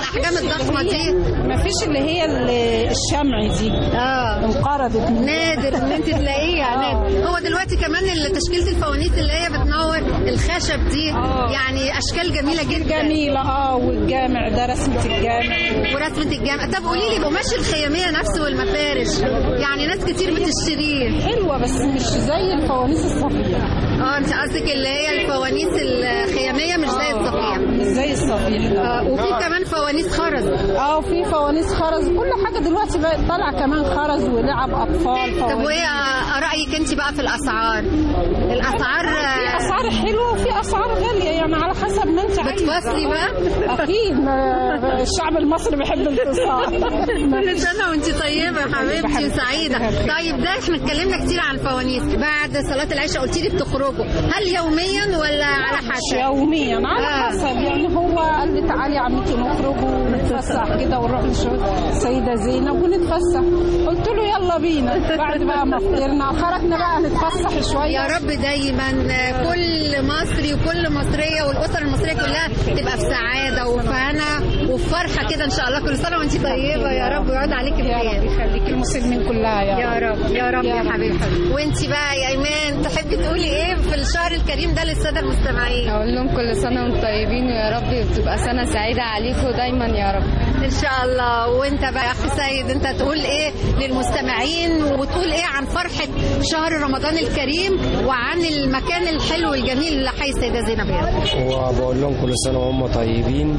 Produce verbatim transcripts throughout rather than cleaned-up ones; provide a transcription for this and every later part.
الاحجام الضخمه دي؟ مفيش اللي هي الشمع دي اه انقرضت، نادر ان انت تلاقيه يعني. هو دلوقتي كمان تشكيله الفوانيس اللي هي بتنور الخشب دي أوه. يعني اشكال جميله جدا. جميله اه والجامع ده رسمه الجامع ورسمه الجامع. طب قولي لي قماش الخياميه نفسه والمفارش يعني ناس كتير بتشتريه. حلوه بس مش زي الفوانيس الصفيه. اه انت قصدك اللي هي الفوانيس الخياميه مش زي الصفيه. مش زي الصفيه ده. اه وفي كمان فوانيس خرز. اه وفي فوانيس خرز، كل حاجه دلوقتي بقت طالعه كمان خرز ولعب اطفال. طب وايه رايك انت بقى في الاسعار؟ الاسعار في اسعار حلوه وفي اسعار غاليه يعني على حسب ما انت عايز. بتفصلي بقى؟ اكيد الشعب المصري بيحب الانتصار. كل سنه وانت طيبه حبيبتي وسعيده. طيب ده احنا اتكلمنا كتير عن الفوانيس. بعد صلاه العشاء قلتي لي بتخرجوا، هل يوميا ولا على حسب؟ يوميا على آه. حسب يعني. هو قال لي تعالي يا عمتي نخرج ونتفسح كده ونروح نشوف السيده زينب ونتفسح. قلت له يلا بينا. بعد بقى ما فطرنا خرجنا بقى نتفسح شويه. يا رب دايما كل مصري وكل مصريه والاسر المصريه كلها تبقى في سعاده وفي هنا وفي فرحه كده ان شاء الله. كل سنه وانت طيبه يا رب ويعود عليكي بخير. يا رب يخليكي المسلمين كلها يا, يا رب يا رب يا, يا حبيبتي. وانت بقى يا ايمان تحبي تقولي ايه في الشهر الكريم ده للساده المستمعين؟ اقول لهم كل سنه وانتم طيبين ويا رب تبقى سنه سعيده عليكم دايما يا رب ان شاء الله. وانت بقى يا اخي سيد انت تقول ايه للمستمعين وتقول ايه عن فرحه شهر رمضان الكريم وعن المكان الحلو الجميل اللي حي السيده زينب؟ وبقول لهم كل سنه وهم طيبين.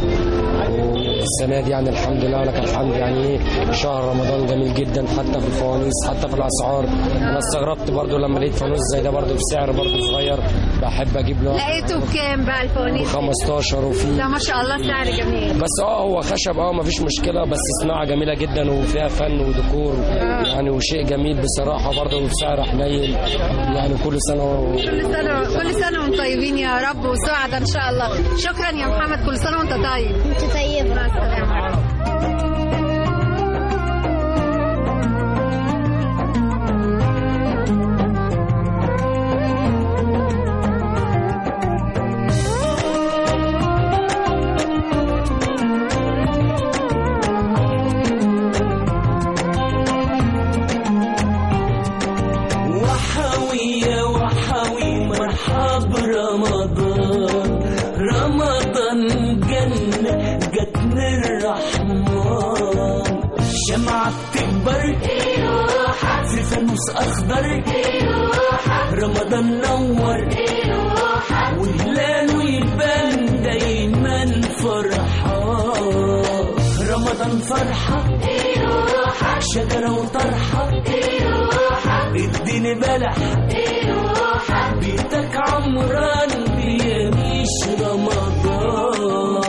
والسنه دي يعني الحمد لله لك الحمد يعني شهر رمضان جميل جدا حتى في الفوانيس حتى في الاسعار. انا استغربت برضو لما لقيت فانوس زي ده برضو بسعر برضو صغير بحب اجيب له. لقيته بكام بقى الفوانيس؟ ب خمستاشر وفي ده ما شاء الله سعر جميل. بس اه هو خشب اه ما فيش مشكله بس صناعه جميله جدا وفيها فن وديكور آه. يعني وشيء جميل بصراحه برضو بسعر حنين يعني. كل سنه و... كل سنه كل سنه وانتم طيبين يا رب وسعداء ان شاء الله. شكرا يا محمد كل سنه وانت طيب. انت طيب. مع السلامه. أخضر رمضان نور وهلال ويبان دايما فرحة. رمضان فرحة شجرة وطرحة اديني بلح بيتك عمران بيعيش رمضان.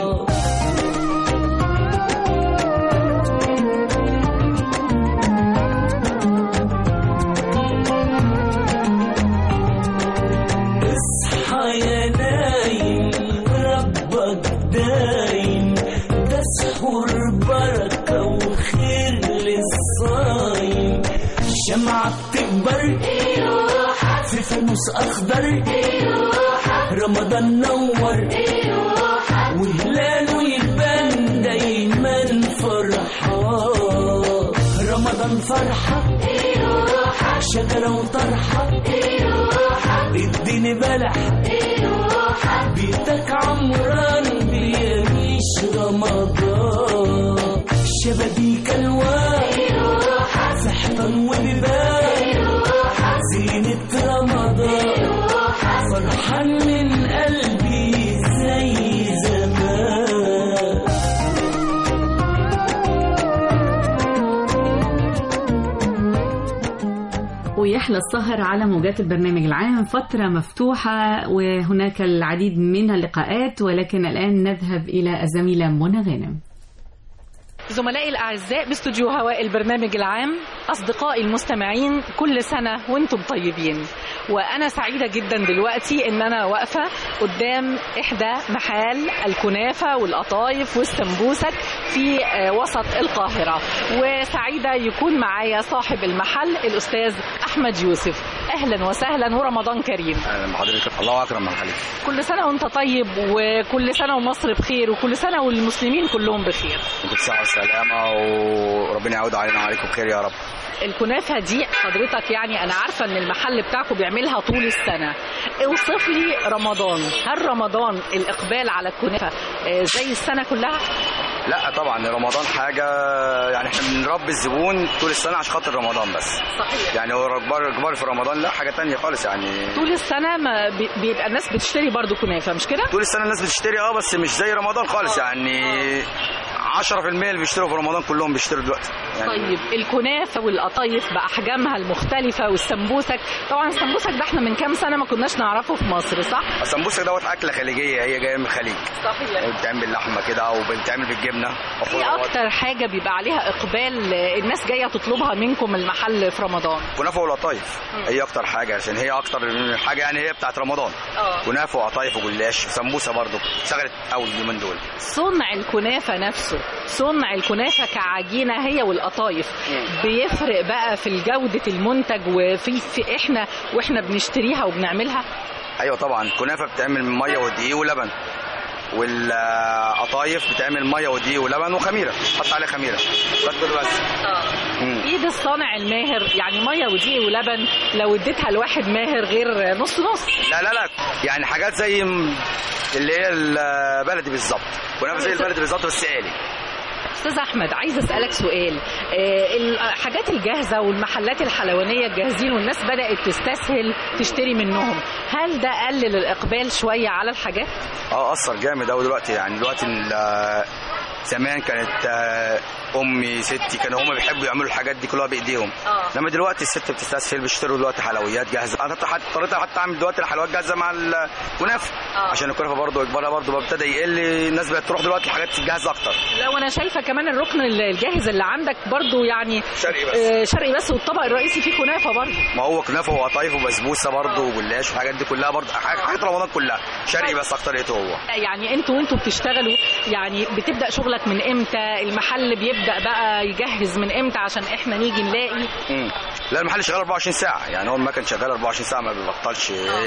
شمعة بتكبر في فانوس أخضر رمضان نور وهلال ويبان دايما فرحة. رمضان فرحة شجرة وطرحة اديني بلح بيتك عمران بيعيش رمضان. شبابيك الوان سحطان وبيبان زينة رمضان فرحان من قلبي زي زمان. ويحلى السهر على موجات البرنامج العام، فترة مفتوحة وهناك العديد من اللقاءات، ولكن الآن نذهب إلى الزميلة منى غانم. زملائي الأعزاء باستوديو هواء البرنامج العام، أصدقائي المستمعين كل سنة وانتم طيبين. وأنا سعيدة جدا دلوقتي إن أنا واقفة قدام إحدى محال الكنافة والقطايف والسمبوسك في وسط القاهرة، وسعيدة يكون معايا صاحب المحل الأستاذ أحمد يوسف. اهلا وسهلا ورمضان كريم. اهلا بحضرتك، الله اكرم من حضرتك. كل سنه وانت طيب، وكل سنه ومصر بخير، وكل سنه والمسلمين كلهم بخير. بالصحه والسلامه، وربنا يعود علينا وعليكم بخير يا رب. الكنافه دي حضرتك يعني انا عارفه ان المحل بتاعكم بيعملها طول السنه، اوصف لي رمضان، هل رمضان الاقبال على الكنافه زي السنه كلها؟ لا طبعا رمضان حاجه يعني احنا بنربي الزبون طول السنه عشان خاطر رمضان بس. صحيح. يعني هو كبار كبار في رمضان لا حاجه تانية خالص يعني. طول السنه ما بيبقى الناس بتشتري برضو كنافه مش كده؟ طول السنه الناس بتشتري اه بس مش زي رمضان خالص يعني. عشرة في المية اللي بيشتروا في رمضان كلهم بيشتروا دلوقتي يعني. طيب الكنافه والقطايف باحجامها المختلفه والسمبوسك، طبعا السمبوسك ده احنا من كام سنه ما كناش نعرفه في مصر صح؟ السمبوسك دوت اكله خليجيه، هي جايه من الخليج. صحيح. بتعمل باللحمه كده وبتعمل بالجبنه. ايه اكتر حاجه بيبقى عليها اقبال الناس جايه تطلبها منكم المحل في رمضان؟ كنافه والقطايف هي اكتر حاجه، عشان هي اكتر حاجه يعني هي بتاعت رمضان. اه كنافه وقطايف وجلاش وسمبوسه برضو شغلت قوي اليومين دول. صنع الكنافه نفسه، صنع الكنافه كعجينه هي والقطايف بيفرق بقى في جوده المنتج وفي في احنا واحنا بنشتريها وبنعملها؟ ايوه طبعا الكنافه بتعمل من ميه ودقيق ولبن، والقطايف بتعمل ميه ودقيق ولبن وخميره، حط عليها خميره بس كده بس. اه ايد الصانع الماهر يعني ميه ودقيق ولبن، لو اديتها لواحد ماهر غير نص نص. لا لا لا يعني حاجات زي اللي هي البلدي بالظبط، كنافه زي البلدي بالظبط بس آلي. استاذ احمد عايز اسالك سؤال، الحاجات الجاهزه والمحلات الحلوانيه الجاهزين والناس بدات تستسهل تشتري منهم، هل ده قلل الاقبال شويه على الحاجات؟ اه اثر جامد قوي دلوقتي يعني. دلوقتي زمان كانت امي ستي كانوا هم بيحبوا يعملوا الحاجات دي كلها بايديهم، اه لما دلوقتي الست بتستسهل بيشتروا دلوقتي حلويات جاهزه. انا اضطريت حتى اعمل دلوقتي الحلويات جاهزه مع الكنافه عشان الكنافه برضه اكبرها برضه ابتدى يقل، الناس بقت تروح دلوقتي الحاجات الجاهزه اكتر. لا وانا شايفه كمان الركن الجاهز اللي عندك برضه يعني شرقي بس آه شرقي بس، والطبق الرئيسي فيه كنافه برضه. ما هو كنافه وقطايف وبسبوسه برضه وجلاش والحاجات دي كلها برضه حاجات رمضان كلها شرقي بس اكتريته هو. يعني انتوا وانتوا بتشتغلوا يعني بتبدا شغلك من امتى؟ المحل بيبدا بقى يجهز من امتى عشان احنا نيجي نلاقي؟ امم لا المحل شغال أربعة وعشرين ساعه يعني، هو المكن شغال أربعة وعشرين ساعه ما بيبطلش.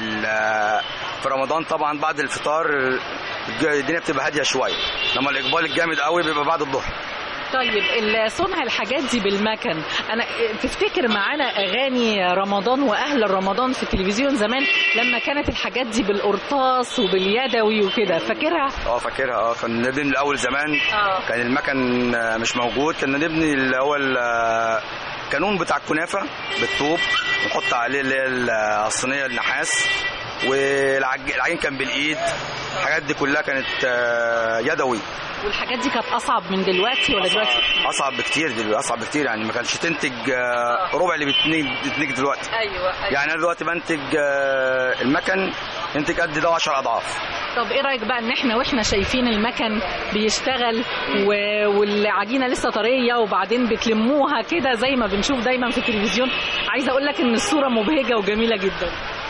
في رمضان طبعا بعد الفطار الدنيا بتبقى هاديه شويه، لما الاقبال الجامد قوي بيبقى بعد الظهر. طيب صنع الحاجات دي بالمكن، انا تفتكر معانا اغاني رمضان واهل رمضان في التلفزيون زمان لما كانت الحاجات دي بالقرطاس وباليدوي وكده، فاكرها؟ اه فاكرها. اه كنا نبني من الاول زمان. اه كان المكن مش موجود، كنا نبني اللي هو الكانون بتاع الكنافه بالطوب ونحط عليه اللي هي الصينيه النحاس، والعجين كان بالايد. الحاجات دي كلها كانت يدوي. والحاجات دي كانت اصعب من دلوقتي ولا دلوقتي؟ اصعب بكتير دلوقتي، اصعب بكتير يعني ما كانش تنتج ربع اللي بتنتج دلوقتي. ايوه ايوه يعني انا دلوقتي بنتج المكن ينتج قد ده عشر اضعاف. طب ايه رايك بقى ان احنا واحنا شايفين المكن بيشتغل و... والعجينه لسه طريه وبعدين بتلموها كده زي ما بنشوف دايما في التلفزيون، عايزه اقول لك ان الصوره مبهجه وجميله جدا.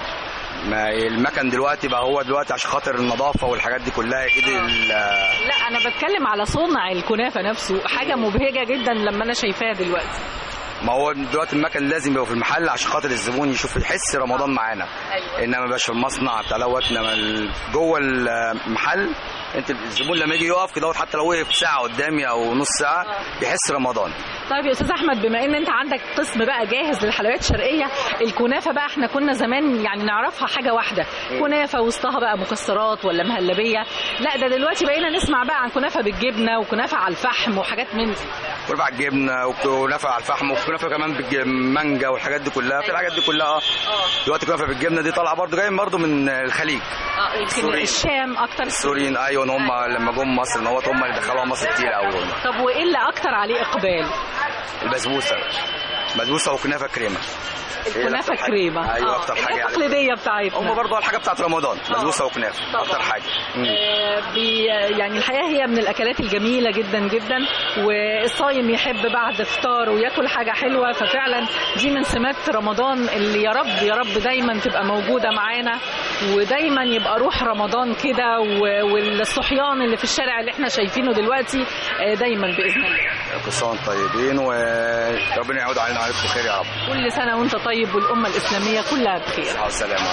ما المكن دلوقتي بقى هو دلوقتي عشان خاطر النظافه والحاجات دي كلها ايد ال لا انا بتكلم على صنع الكنافه نفسه، حاجه مبهجه جدا لما انا شايفاها دلوقتي. ما هو دلوقتي المكن لازم يبقى في المحل عشان خاطر الزبون يشوف يحس رمضان معانا. أيوة. انما مبقاش في المصنع بتاع دوت، انما جوه المحل انت الزبون لما يجي يقف كده حتى لو وقف ساعه قدامي او نص ساعه يحس رمضان. طيب يا استاذ احمد، بما ان انت عندك قسم بقى جاهز للحلويات الشرقيه، الكنافه بقى احنا كنا زمان يعني نعرفها حاجه واحده، كنافه وسطها بقى مكسرات ولا مهلبيه، لا ده دلوقتي بقينا نسمع بقى عن كنافه بالجبنه وكنافه على الفحم وحاجات من دي. كنافه على الجبنه وكنافه على الفحم وكنافه كمان بالمانجا والحاجات دي كلها. في الحاجات دي كلها اه دلوقتي كنافه بالجبنه دي طالعه برضو جايه برضو من الخليج. اه يمكن الشام اكتر. السوريين ايوه هم لما جم مصر ان هو هم اللي دخلوها مصر كتير قوي. طب وايه اللي اكتر عليه اقبال؟ البسبوسه بسبوسه وكنافه كريمه. الكنافه كريمه ايوه اكتر حاجه يعني التقليديه بتاعتنا. هم برضه الحاجه بتاعت رمضان بسبوسه وكنافه اكتر حاجه. آه بي يعني الحقيقه هي من الاكلات الجميله جدا جدا، والصايم يحب بعد فطار وياكل حاجه حلوه، ففعلا دي من سمات رمضان اللي يا رب يا رب دايما تبقى موجوده معانا، ودايما يبقى روح رمضان كده والصحيان اللي في الشارع اللي احنا شايفينه دلوقتي دايما باذن الله. كل سنه وانتم طيبين وربنا يعود علينا عليكم بخير يا رب. كل سنه وانت طيب والامه الاسلاميه كلها بخير. صحه وسلامه.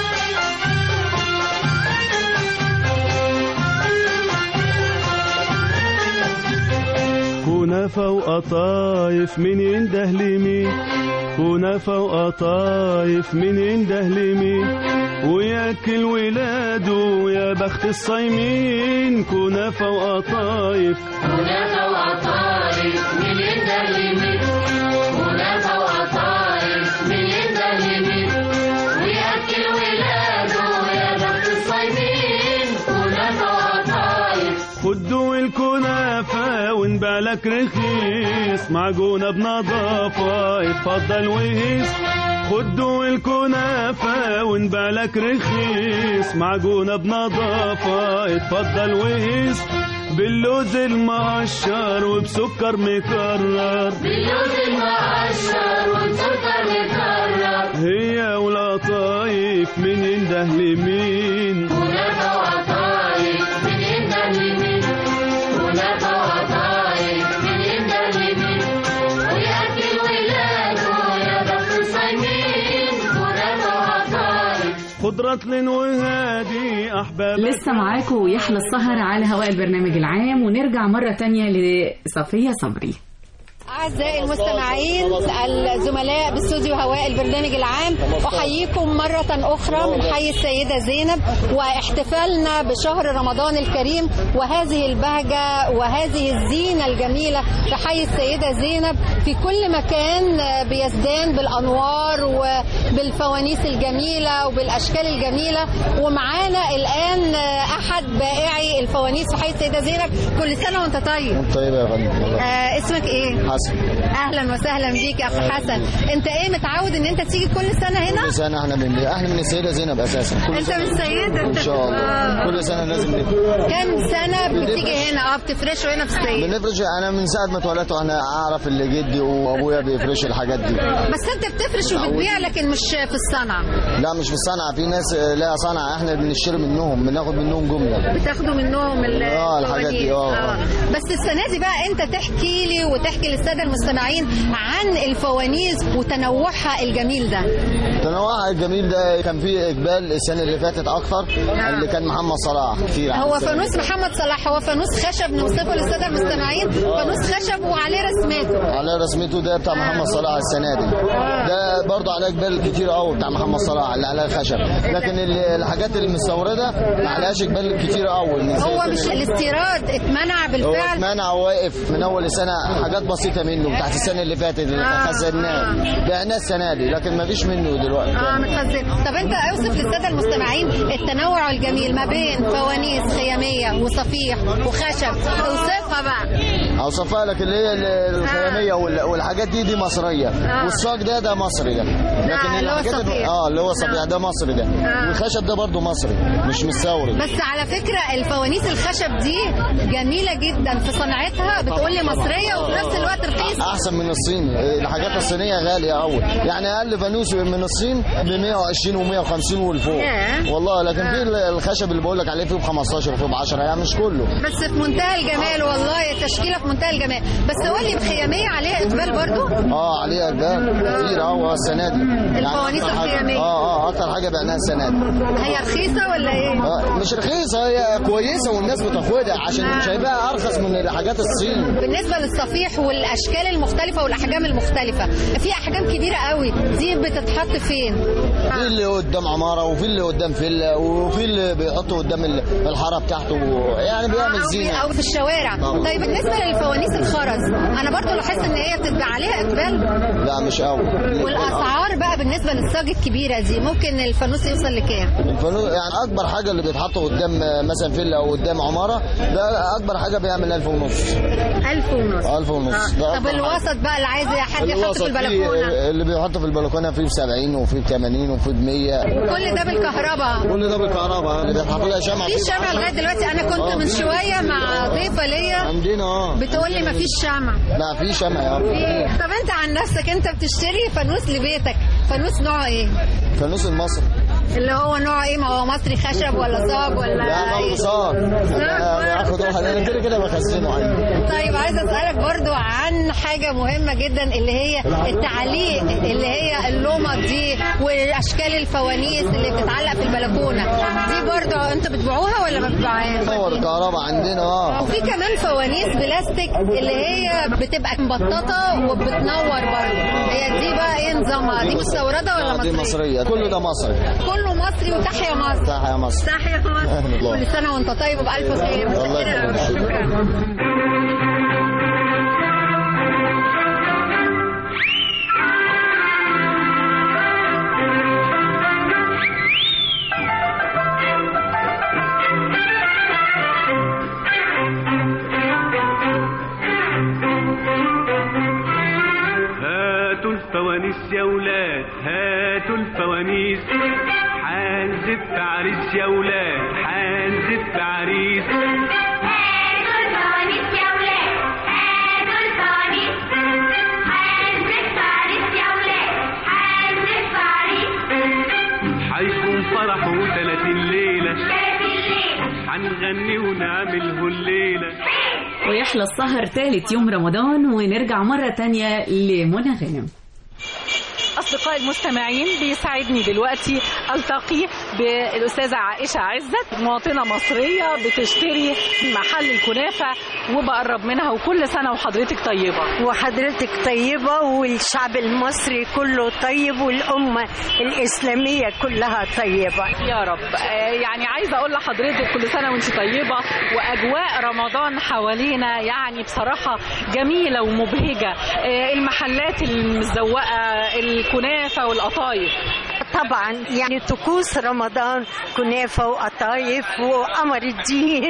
كنافة وقطايف من ينده لمين، كنافة وقطايف من ينده لمين، وياكل ولاده يا بخت الصايمين. كنافة وقطايف كنافة وقطايف من ينده لمين، كنافة وقطايف من ينده لمين، وياكل ولاده يا بخت الصايمين. كنافة وقطايف خدوا الكنافة ونبالك رخيص، معجونة بنظافة اتفضل وهيس. خدوا الكنافة ونبالك رخيص، معجونة بنظافة اتفضل وهيس. باللوز المقشر وبسكر مكرر، باللوز المقشر وبسكر مكرر، هي والقطايف من ينده لمين. كنافة وقطايف من ينده لمين، كنافة وقطايف من ينده لمين، وياكل ولاده يا بخت الصايمين. كنافة وقطايف خضرة لين وهادي أحباب. لسه معاكم يحلى السهر على هواء البرنامج العام، ونرجع مرة تانية لصفية صبري. أعزائي المستمعين الزملاء باستوديو هواء البرنامج العام، أحييكم مرة أخرى من حي السيدة زينب، واحتفالنا بشهر رمضان الكريم وهذه البهجة وهذه الزينة الجميلة في حي السيدة زينب. في كل مكان بيزدان بالأنوار وبالفوانيس الجميلة وبالأشكال الجميلة. ومعانا الآن أحد بائعي الفوانيس في حي السيدة زينب. كل سنة وأنت طيب. طيب يا فندم. آه اسمك إيه؟ حسن. اهلا وسهلا بيك يا اخ حسن. انت ايه متعود ان انت تيجي كل سنه هنا؟ كل سنه احنا من احنا من السيده زينب اساسا. انت من السيده؟ ان شاء الله. آه. كل سنه لازم نيجي. كم سنه بتيجي هنا؟ اه بتفرشوا هنا في السيده؟ بنفرش. انا من ساعه ما اتولدت وانا اعرف اللي جدي وابويا بيفرشوا الحاجات دي. بس انت بتفرش وبتبيع لكن مش في الصنعه؟ لا مش في الصنعه، في ناس لها صنعه احنا بنشتري منهم، بناخد منهم جمله. بتاخدوا منهم اه الحاجات دي. اه بس السنه دي بقى انت تحكي لي وتحكي للساده المستمعين عن الفوانيس وتنوعها الجميل ده. تنوعها الجميل ده كان فيه اقبال السنه اللي فاتت اكتر. آه. اللي كان محمد صلاح كتير. هو فانوس محمد صلاح هو فانوس خشب نوصفه للساده المستمعين. آه. فانوس خشب وعليه رسمته. عليه رسمته ده بتاع محمد صلاح السنه دي. آه. ده برضه عليه اقبال كتير قوي بتاع محمد صلاح اللي عليه خشب، لكن الحاجات المستورده ما عليهاش اقبال كتير قوي. هو مش الاستيراد اتمنع بالفعل؟ هو اتمنع واقف من اول السنه، حاجات بسيطه منه بتاعت السنه اللي فاتت اللي آه. خزناه بعناه السنه دي، لكن ما فيش منه دلوقتي. اه متخزن. طب انت اوصف للساده المستمعين التنوع الجميل ما بين فوانيس خياميه وصفيح وخشب، اوصفها بقى. اوصفها لك اللي هي الخياميه آه. والحاجات دي دي مصريه. آه. والصاج ده ده مصري ده، لكن آه اللي هو الصفيح اه اللي هو الصفيح ده مصري ده. آه. والخشب ده برضه مصري مش مستورد. بس على فكره الفوانيس الخشب دي جميله جدا في صناعتها، بتقول لي مصريه وفي نفس الوقت رخيصه. احسن من الصين. الحاجات الصينيه غاليه قوي، يعني اقل فانوس من الصين ب مية وعشرين ومية وخمسين والفوق. والله لكن في الخشب اللي بقول لك عليه فيه ب خمستاشر وفيه ب عشرة، يعني مش كله. بس في منتهى الجمال والله، التشكيله في منتهى الجمال. بس قول لي الخياميه عليها اقبال برضو؟ اه عليها اقبال كتير قوي السنه دي. الفوانيس الخياميه اه اه اكتر حاجه بعناها السنه دي. هي رخيصه ولا ايه؟ آه مش رخيصه، هي كويسه والناس بتاخدها عشان آه. مش هيبقى ارخص من الحاجات الصين. بالنسبه للصفيح والاشكال المختلفه والاحجام المختلفه، في احجام كبيره قوي دي بتتحط فين؟ في اللي قدام عماره وفي اللي قدام فيلا وفي اللي بيحطه قدام الحاره بتاعته، يعني بيعمل زينه او في الشوارع. طبعا. طيب بالنسبه للفوانيس الخرز، انا برضو لاحظت ان هي بتبقى عليها اقبال. لا مش قوي. والاسعار بقى بالنسبه للصاج الكبيره دي ممكن الفانوس يوصل لكام؟ الفانوس يعني اكبر حاجه اللي بيتحط قدام مثلا فيلا او قدام عماره ده اكبر حاجه بيعمل ألف ونص. ألف ونص. ألف ونص. آه. طب الوسط بقى اللي عايز حد يحط في البلكونه؟ اللي بيحط في البلكونه فيه ب سبعين وفيه ب ثمانين وفيه ب مية. كل ده بالكهرباء؟ كل ده بالكهرباء. اللي بيتحط لها شمعه. في شمعه لغايه دلوقتي؟ انا كنت آه. من شويه مع ضيفه ليا عندنا اه بتقول لي مفيش شمع. لا في شمع يا رب. طب انت عن نفسك انت بتشتري فانوس لبيتك، فانوس نوعه ايه؟ فانوس المصري. اللي هو نوع ايه؟ ما هو مصري خشب ولا صاج ولا لا برضه صاج. اخد واحد انا كده كده بخزنه عندي. طيب عايزه اسالك برضو عن حاجه مهمه جدا اللي هي التعليق، اللي هي اللومه دي واشكال الفوانيس اللي بتتعلق في البلكونه دي، برضو انتوا بتبيعوها ولا ما بتبيعوهاش؟ صور الكهرباء عندنا اه. وفي كمان فوانيس بلاستيك اللي هي بتبقى مبططه وبتنور برضو، هي دي بقى ايه نظامها؟ دي مستورده ولا مصريه؟ دي مصريه، كله ده مصري. كله مصري. وتحيا مصر. تحيا مصر. تحيا مصر. كل سنه وانت طيب وبالف خير. الله يخليك. شكرا. الفوانيس يا ولاد، هاتوا الفوانيس، حنزف عريس يا ولاد، حنزف عريس. هاتوا الفوانيس يا ولاد، هاتوا الفوانيس، حنزف عريس يا ولاد، حنزف عريس. حيكون فرحه تلاتين ليلة، تلاتين ليلة، حنغني ونعمله الليلة. ويحلى السهر ثالث يوم رمضان، ونرجع مرة تانية لمنى غانم. أصدقائي المستمعين، بيسعدني دلوقتي ألتقي بالأستاذة عائشة عزت، مواطنة مصرية بتشتري محل الكنافة وبقرب منها، وكل سنة وحضرتك طيبة. وحضرتك طيبة، والشعب المصري كله طيب، والأمة الإسلامية كلها طيبة يا رب. يعني عايزة أقول لحضرتك كل سنة وانت طيبة، وأجواء رمضان حوالينا يعني بصراحة جميلة ومبهجة، المحلات المزوقة، الكنافة والقطايف. طبعا يعني طقوس رمضان كنافة وقطايف وقمر الدين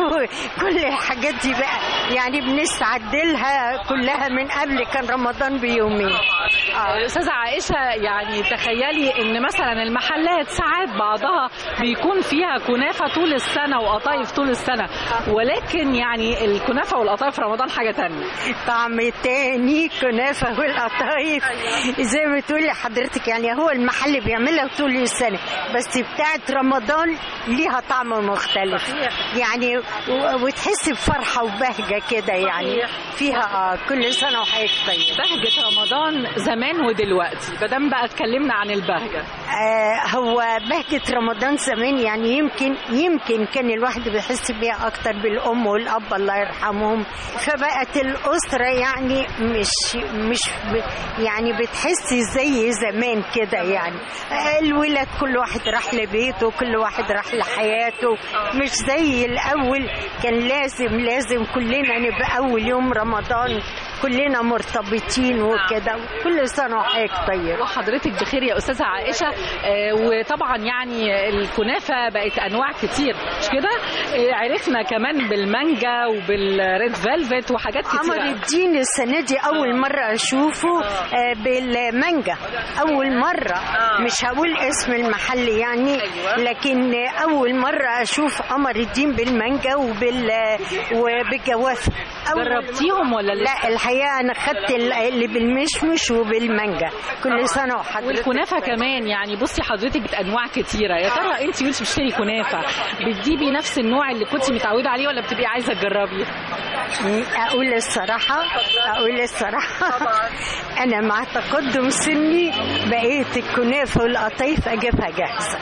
وكل الحاجات دي بقى يعني بنستعد لها كلها من قبل كان رمضان بيومين. آه. أستاذة عائشة، يعني تخيلي ان مثلا المحلات ساعات بعضها بيكون فيها كنافة طول السنة وقطايف طول السنة، ولكن يعني الكنافة والقطايف في رمضان حاجة تانية، طعم تاني. كنافة والقطايف زي ما تقولي حضرتك، يعني هو المحل بيعملها طول السنة، بس بتاعت رمضان ليها طعم مختلف يعني، وتحسي بفرحة وبهجة كده يعني فيها. آه كل سنة وحضرتك طيب. بهجة رمضان زمان ودلوقتي، بدل بقى اتكلمنا عن البهجة. آه هو بهجة رمضان زمان يعني يمكن يمكن كان الواحد بيحس بيها أكتر بالأم والأب الله يرحمهم، فبقت الأسرة يعني مش مش يعني بتحسي زي زمان كده يعني. الولاد كل واحد راح لبيته، كل واحد راح لحياته، مش زي الأول كان لازم لازم كلنا نبقى أول يوم رمضان كلنا مرتبطين وكده. كل سنة وحضرتك طيب. وحضرتك بخير يا أستاذة عائشة. آه وطبعا يعني الكنافة بقت أنواع كتير مش كده؟ آه عرفنا كمان بالمانجا وبالريد فيلفت وحاجات كتير. قمر الدين السنة دي أول مرة أشوفه آه بالمانجا، أول مرة. مش هقول اسم المحل يعني، لكن أول مرة أشوف قمر الدين بالمانجا وبال وبالجوافة. جربتيهم ولا لا؟ لا الحقيقة أنا خدت اللي بالمشمش وبالمانجا. كل سنة وحضرتك. والكنافة كمان يعني بصي حضرتك أنواع كتيرة. يا ترى أنت وأنت بتشتري كنافة بتجيبي نفس النوع اللي كنت متعودة عليه ولا بتبقي عايزة تجربي؟ أقول الصراحة أقول الصراحة أنا مع تقدم سني بقيت الكنافة والقطايف أجيبها جاهزة.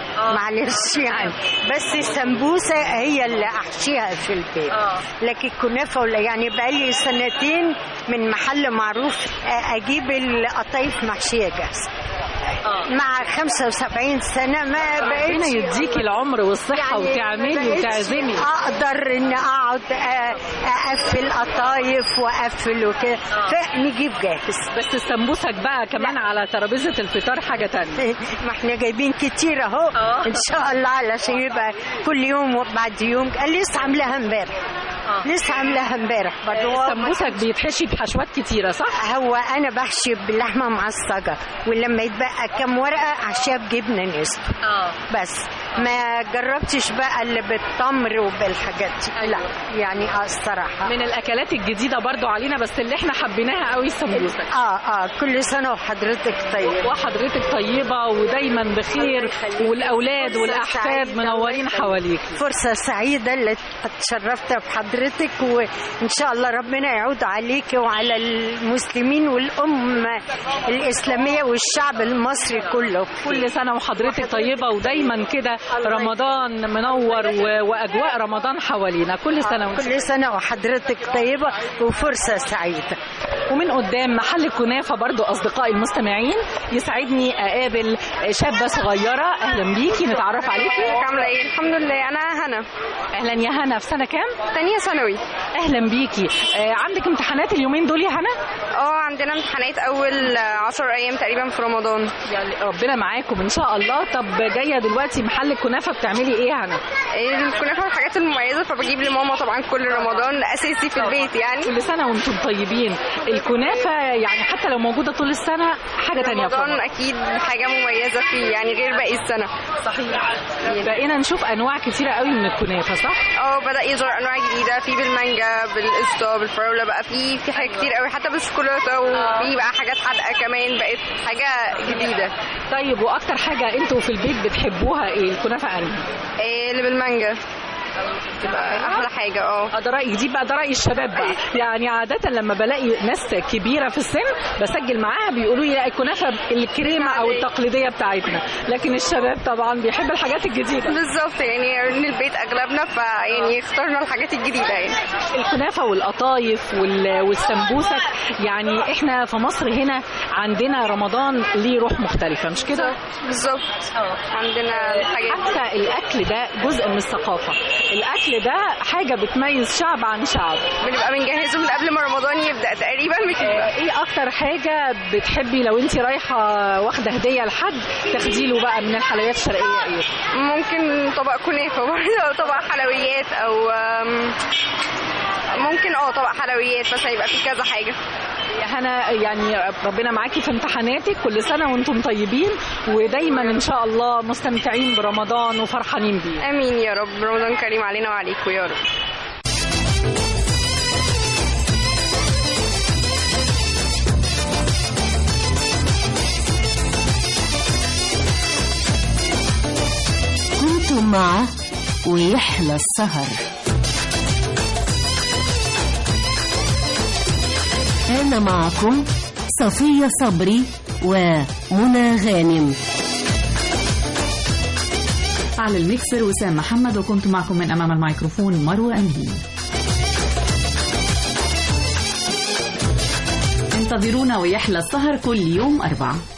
معلش يعني، بس السمبوسة هي اللي أحشيها في البيت. لكن الكنافة يعني بقالي سنتين من محل معروف أجيب القطايف محشية جاهزة. مع خمسة وسبعين سنة ما بقيت. ربنا يديكي العمر والصحة يعني وتعملي وتعزمي. أقدر إن أقعد أقفل قطايف وأقفل وكده، فنجيب جاهز. بس السمبوسك بقى كمان على ترابيزة الفطار حاجة تانية. ما احنا جايبين كتير أهو إن شاء الله علشان يبقى كل يوم وبعد يوم. لسه عاملاها امبارح لسه عاملاها امبارح برضه. السمبوسك بيتحشي بحشوات كتيرة صح؟ هو أنا بحشي باللحمة معصجة، ولما يتبقى كم ورقة أحشيها بجبنة نستو. بس ما جربتش بقى اللي بالتمر وبالحاجات دي، لا يعني اه الصراحه. من الاكلات الجديده برضو علينا بس اللي احنا حبيناها قوي السمبوسه. اه اه كل سنه وحضرتك طيبه. وحضرتك طيبه ودايما بخير، والاولاد والاحفاد منورين حواليك. فرصه سعيده اللي اتشرفت بحضرتك، وان شاء الله ربنا يعود عليك وعلى المسلمين والامه الاسلاميه والشعب المصري كله. كل سنه وحضرتك طيبه، ودايما كده رمضان منور واجواء رمضان حوالينا. كل سنه وانت كل سنه وحضرتك طيبه وفرصه سعيده. ومن قدام محل الكنافه برضو اصدقائي المستمعين يسعدني اقابل شابه صغيره. اهلا بيكي، نتعرف عليكي. عامله ايه؟ الحمد لله. انا هنا. اهلا يا هنا، في سنه كام؟ ثانيه ثانوي. اهلا بيكي. آه عندك امتحانات اليومين دول يا هنا؟ اه عندنا امتحانات اول عشر ايام تقريبا في رمضان. يعني ربنا معاكم ان شاء الله. طب جايه دلوقتي محل الكنافه بتعملي ايه يا هنا؟ الكنافه من الحاجات المميزه، فبجيب لماما طبعا كل رمضان اساسي في البيت يعني. كل سنه وانتم طيبين. الكنافه يعني حتى لو موجوده طول السنه حاجه ثانيه. رمضان اكيد حاجه مميزه فيه يعني غير باقي السنه. صحيح. بقينا نشوف انواع كتيره قوي من الكنافه صح؟ اه بدا يظهر انواع جديده، في بالمانجا بالقشطه بالفراوله، بقى في في حاجات كتير قوي، حتى بالشوكولاته، وفي بقى حاجات حادقه كمان، بقت حاجه جديده. طيب واكتر حاجه انتوا في البيت بتحبوها ايه؟ الكنافه انهي؟ إيه اللي بالمانجا تبقى احلى حاجه. اه ده رايي، دي بقى ده راي الشباب بقى. يعني عاده لما بلاقي ناس كبيره في السن بسجل معاها بيقولوا لي الكنافه الكريمه او التقليديه بتاعتنا، لكن الشباب طبعا بيحب الحاجات الجديده. بالظبط، يعني من البيت اغلبنا فيعني اخترنا الحاجات الجديده. يعني الكنافه والقطايف والسمبوسك، يعني احنا في مصر هنا عندنا رمضان ليه روح مختلفه مش كده؟ بالظبط. عندنا الحاجات، حتى الاكل ده جزء من الثقافه. الاكل ده حاجه بتميز شعب عن شعب. بنبقى بنجهزه من قبل ما رمضان يبدا تقريبا. آه ايه اكتر حاجه بتحبي لو انت رايحه واخده هديه لحد تاخدي له بقى من الحلويات الشرقيه ايه؟ ممكن طبق كنافه برضه، او طبق حلويات، او ممكن اه طبق حلويات بس هيبقى فيه كذا حاجه. يا هنا يعني ربنا معاكي في امتحاناتك، كل سنه وانتم طيبين، ودايما ان شاء الله مستمتعين برمضان وفرحانين بيه. امين يا رب. رمضان كريم علينا وعليكم يا رب. كنتم مع ويحلى السهر. كان معكم صفية صبري ومنى غانم. على الميكسر وسام محمد، وكنت معكم من أمام الميكروفون مروة أمين. انتظرونا ويحلى السهر كل يوم أربعة.